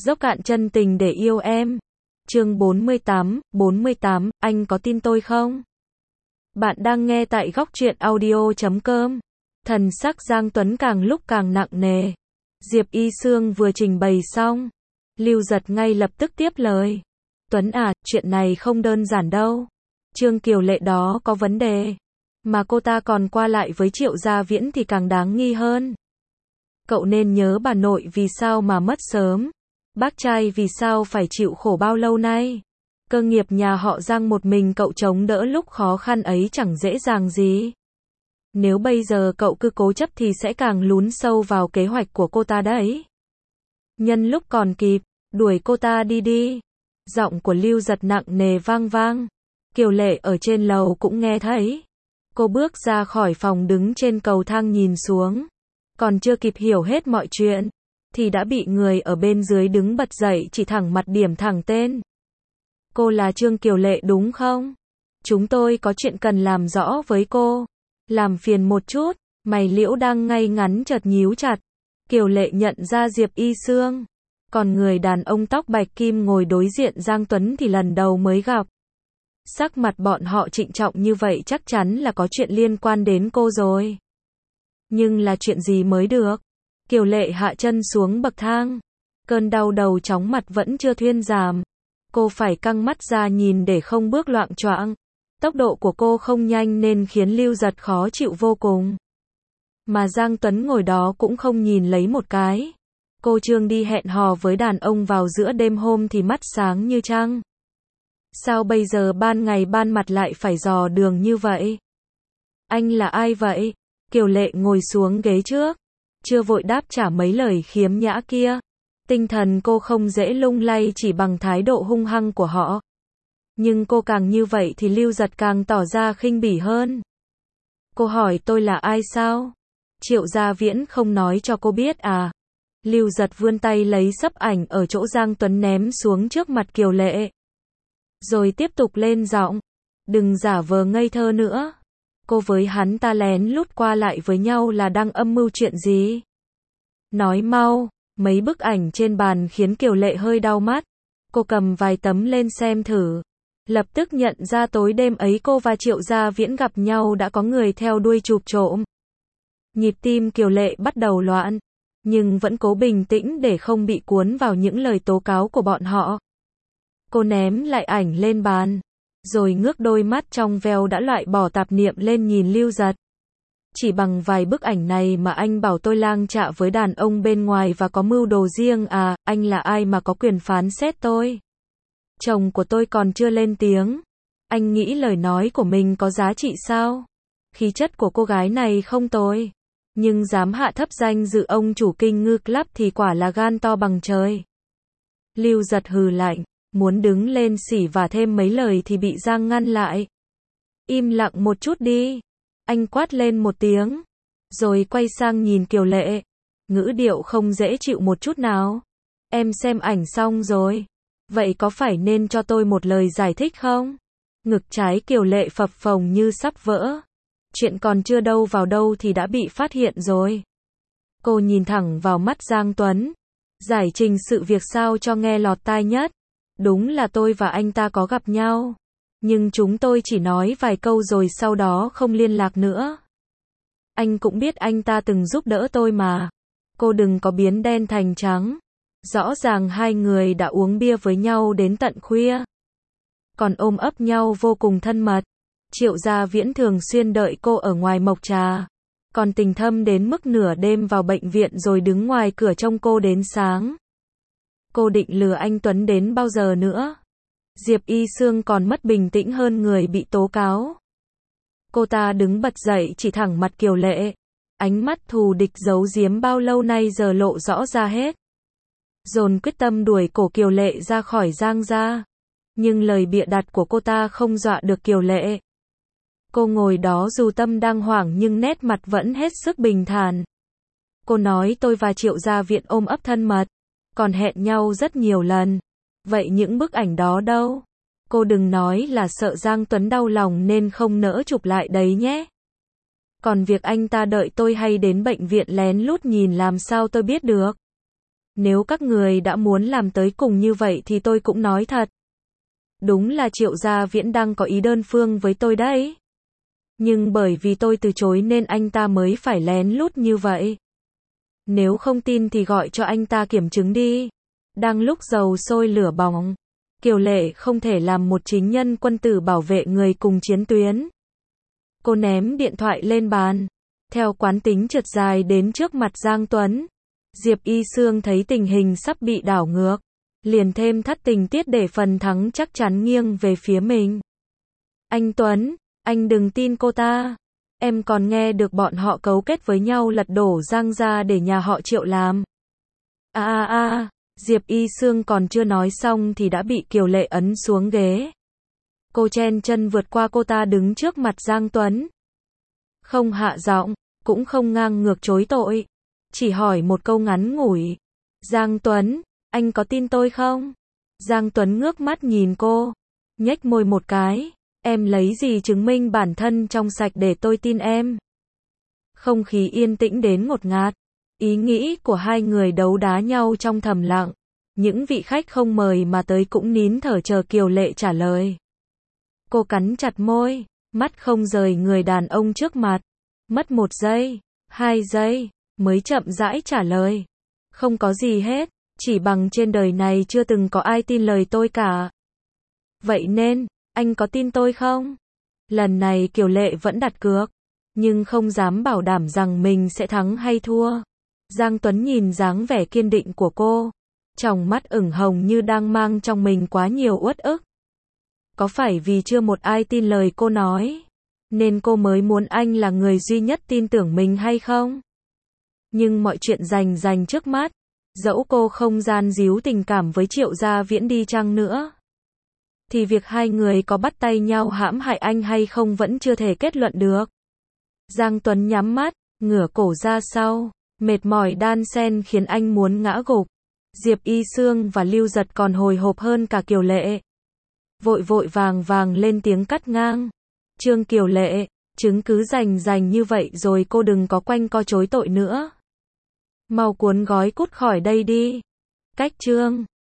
Dốc cạn chân tình để yêu em. Chương 48, anh có tin tôi không? Bạn đang nghe tại góc truyện audio.com. Thần sắc Giang Tuấn càng lúc càng nặng nề. Diệp Y Sương vừa trình bày xong, Lưu Giật ngay lập tức tiếp lời. Tuấn à, chuyện này không đơn giản đâu. Trương Kiều Lệ đó có vấn đề. Mà cô ta còn qua lại với Triệu Gia Viễn thì càng đáng nghi hơn. Cậu nên nhớ bà nội vì sao mà mất sớm. Bác trai vì sao phải chịu khổ bao lâu nay. Cơ nghiệp nhà họ Giang một mình cậu chống đỡ lúc khó khăn ấy chẳng dễ dàng gì. Nếu bây giờ cậu cứ cố chấp thì sẽ càng lún sâu vào kế hoạch của cô ta đấy. Nhân lúc còn kịp, đuổi cô ta đi đi. Giọng của Lưu Giật nặng nề vang vang. Kiều Lệ ở trên lầu cũng nghe thấy. Cô bước ra khỏi phòng đứng trên cầu thang nhìn xuống. Còn chưa kịp hiểu hết mọi chuyện, thì đã bị người ở bên dưới đứng bật dậy chỉ thẳng mặt điểm thẳng tên. Cô là Trương Kiều Lệ đúng không? Chúng tôi có chuyện cần làm rõ với cô. Làm phiền một chút. Mày liễu đang ngay ngắn chợt nhíu chặt. Kiều Lệ nhận ra Diệp Y Sương. Còn người đàn ông tóc bạch kim ngồi đối diện Giang Tuấn thì lần đầu mới gặp. Sắc mặt bọn họ trịnh trọng như vậy chắc chắn là có chuyện liên quan đến cô rồi. Nhưng là chuyện gì mới được? Kiều Lệ hạ chân xuống bậc thang. Cơn đau đầu chóng mặt vẫn chưa thuyên giảm. Cô phải căng mắt ra nhìn để không bước loạng choạng. Tốc độ của cô không nhanh nên khiến Lưu Giật khó chịu vô cùng. Mà Giang Tuấn ngồi đó cũng không nhìn lấy một cái. Cô Trương đi hẹn hò với đàn ông vào giữa đêm hôm thì mắt sáng như trăng. Sao bây giờ ban ngày ban mặt lại phải dò đường như vậy? Anh là ai vậy? Kiều Lệ ngồi xuống ghế trước. Chưa vội đáp trả mấy lời khiếm nhã kia. Tinh thần cô không dễ lung lay chỉ bằng thái độ hung hăng của họ. Nhưng cô càng như vậy thì Lưu Giật càng tỏ ra khinh bỉ hơn. Cô hỏi tôi là ai sao? Triệu Gia Viễn không nói cho cô biết à? Lưu Giật vươn tay lấy xấp ảnh ở chỗ Giang Tuấn ném xuống trước mặt Kiều Lệ. Rồi tiếp tục lên giọng. Đừng giả vờ ngây thơ nữa. Cô với hắn ta lén lút qua lại với nhau là đang âm mưu chuyện gì? Nói mau. Mấy bức ảnh trên bàn khiến Kiều Lệ hơi đau mắt. Cô cầm vài tấm lên xem thử. Lập tức nhận ra tối đêm ấy cô và Triệu Gia Viễn gặp nhau đã có người theo đuôi chụp trộm. Nhịp tim Kiều Lệ bắt đầu loạn. Nhưng vẫn cố bình tĩnh để không bị cuốn vào những lời tố cáo của bọn họ. Cô ném lại ảnh lên bàn. Rồi ngước đôi mắt trong veo đã loại bỏ tạp niệm lên nhìn Lưu Giật. Chỉ bằng vài bức ảnh này mà anh bảo tôi lang chạ với đàn ông bên ngoài và có mưu đồ riêng à? Anh là ai mà có quyền phán xét tôi? Chồng của tôi còn chưa lên tiếng. Anh nghĩ lời nói của mình có giá trị sao? Khí chất của cô gái này không tồi. Nhưng dám hạ thấp danh dự ông chủ Kinh Ngư Club thì quả là gan to bằng trời. Lưu Giật hừ lạnh. Muốn đứng lên xỉ vả thêm mấy lời thì bị Giang ngăn lại. Im lặng một chút đi. Anh quát lên một tiếng. Rồi quay sang nhìn Kiều Lệ. Ngữ điệu không dễ chịu một chút nào. Em xem ảnh xong rồi. Vậy có phải nên cho tôi một lời giải thích không? Ngực trái Kiều Lệ phập phồng như sắp vỡ. Chuyện còn chưa đâu vào đâu thì đã bị phát hiện rồi. Cô nhìn thẳng vào mắt Giang Tuấn. Giải trình sự việc sao cho nghe lọt tai nhất. Đúng là tôi và anh ta có gặp nhau. Nhưng chúng tôi chỉ nói vài câu rồi sau đó không liên lạc nữa. Anh cũng biết anh ta từng giúp đỡ tôi mà. Cô đừng có biến đen thành trắng. Rõ ràng hai người đã uống bia với nhau đến tận khuya. Còn ôm ấp nhau vô cùng thân mật. Triệu Gia Viễn thường xuyên đợi cô ở ngoài Mộc Trà. Còn tình thâm đến mức nửa đêm vào bệnh viện rồi đứng ngoài cửa trông cô đến sáng. Cô định lừa anh Tuấn đến bao giờ nữa? Diệp Y Sương còn mất bình tĩnh hơn người bị tố cáo. Cô ta đứng bật dậy chỉ thẳng mặt Kiều Lệ. Ánh mắt thù địch giấu giếm bao lâu nay giờ lộ rõ ra hết. Dồn quyết tâm đuổi cổ Kiều Lệ ra khỏi Giang gia. Nhưng lời bịa đặt của cô ta không dọa được Kiều Lệ. Cô ngồi đó dù tâm đang hoảng nhưng nét mặt vẫn hết sức bình thản. Cô nói tôi và Triệu Gia Viễn ôm ấp thân mật. Còn hẹn nhau rất nhiều lần. Vậy những bức ảnh đó đâu? Cô đừng nói là sợ Giang Tuấn đau lòng nên không nỡ chụp lại đấy nhé. Còn việc anh ta đợi tôi hay đến bệnh viện lén lút nhìn làm sao tôi biết được? Nếu các người đã muốn làm tới cùng như vậy thì tôi cũng nói thật. Đúng là Triệu Gia Viễn đang có ý đơn phương với tôi đấy. Nhưng bởi vì tôi từ chối nên anh ta mới phải lén lút như vậy. Nếu không tin thì gọi cho anh ta kiểm chứng đi. Đang lúc dầu sôi lửa bỏng, Kiều Lệ không thể làm một chính nhân quân tử bảo vệ người cùng chiến tuyến. Cô ném điện thoại lên bàn, theo quán tính trượt dài đến trước mặt Giang Tuấn. Diệp Y Sương thấy tình hình sắp bị đảo ngược, liền thêm thắt tình tiết để phần thắng chắc chắn nghiêng về phía mình. Anh Tuấn, anh đừng tin cô ta. Em còn nghe được bọn họ cấu kết với nhau lật đổ Giang gia để nhà họ Triệu làm. Diệp Y Sương còn chưa nói xong thì đã bị Kiều Lệ ấn xuống ghế. Cô chen chân vượt qua cô ta đứng trước mặt Giang Tuấn. Không hạ giọng, cũng không ngang ngược chối tội. Chỉ hỏi một câu ngắn ngủi. Giang Tuấn, anh có tin tôi không? Giang Tuấn ngước mắt nhìn cô, nhếch môi một cái. Em lấy gì chứng minh bản thân trong sạch để tôi tin em? Không khí yên tĩnh đến ngột ngạt. Ý nghĩ của hai người đấu đá nhau trong thầm lặng. Những vị khách không mời mà tới cũng nín thở chờ Kiều Lệ trả lời. Cô cắn chặt môi, mắt không rời người đàn ông trước mặt. Mất 1 giây, 2 giây, mới chậm rãi trả lời. Không có gì hết, chỉ bằng trên đời này chưa từng có ai tin lời tôi cả. Vậy nên, anh có tin tôi không? Lần này Kiều Lệ vẫn đặt cược, nhưng không dám bảo đảm rằng mình sẽ thắng hay thua. Giang Tuấn nhìn dáng vẻ kiên định của cô, tròng mắt ửng hồng như đang mang trong mình quá nhiều uất ức. Có phải vì chưa một ai tin lời cô nói, nên cô mới muốn anh là người duy nhất tin tưởng mình hay không? Nhưng mọi chuyện rành trước mắt, dẫu cô không gian díu tình cảm với Triệu Gia Viễn đi chăng nữa, thì việc hai người có bắt tay nhau hãm hại anh hay không vẫn chưa thể kết luận được. Giang Tuấn nhắm mắt, ngửa cổ ra sau, mệt mỏi đan xen khiến anh muốn ngã gục. Diệp Y Sương và Lưu Giật còn hồi hộp hơn cả Kiều Lệ. Vội vàng lên tiếng cắt ngang. Trương Kiều Lệ, chứng cứ rành như vậy rồi cô đừng có quanh co chối tội nữa. Mau cuốn gói cút khỏi đây đi. Cách Trương.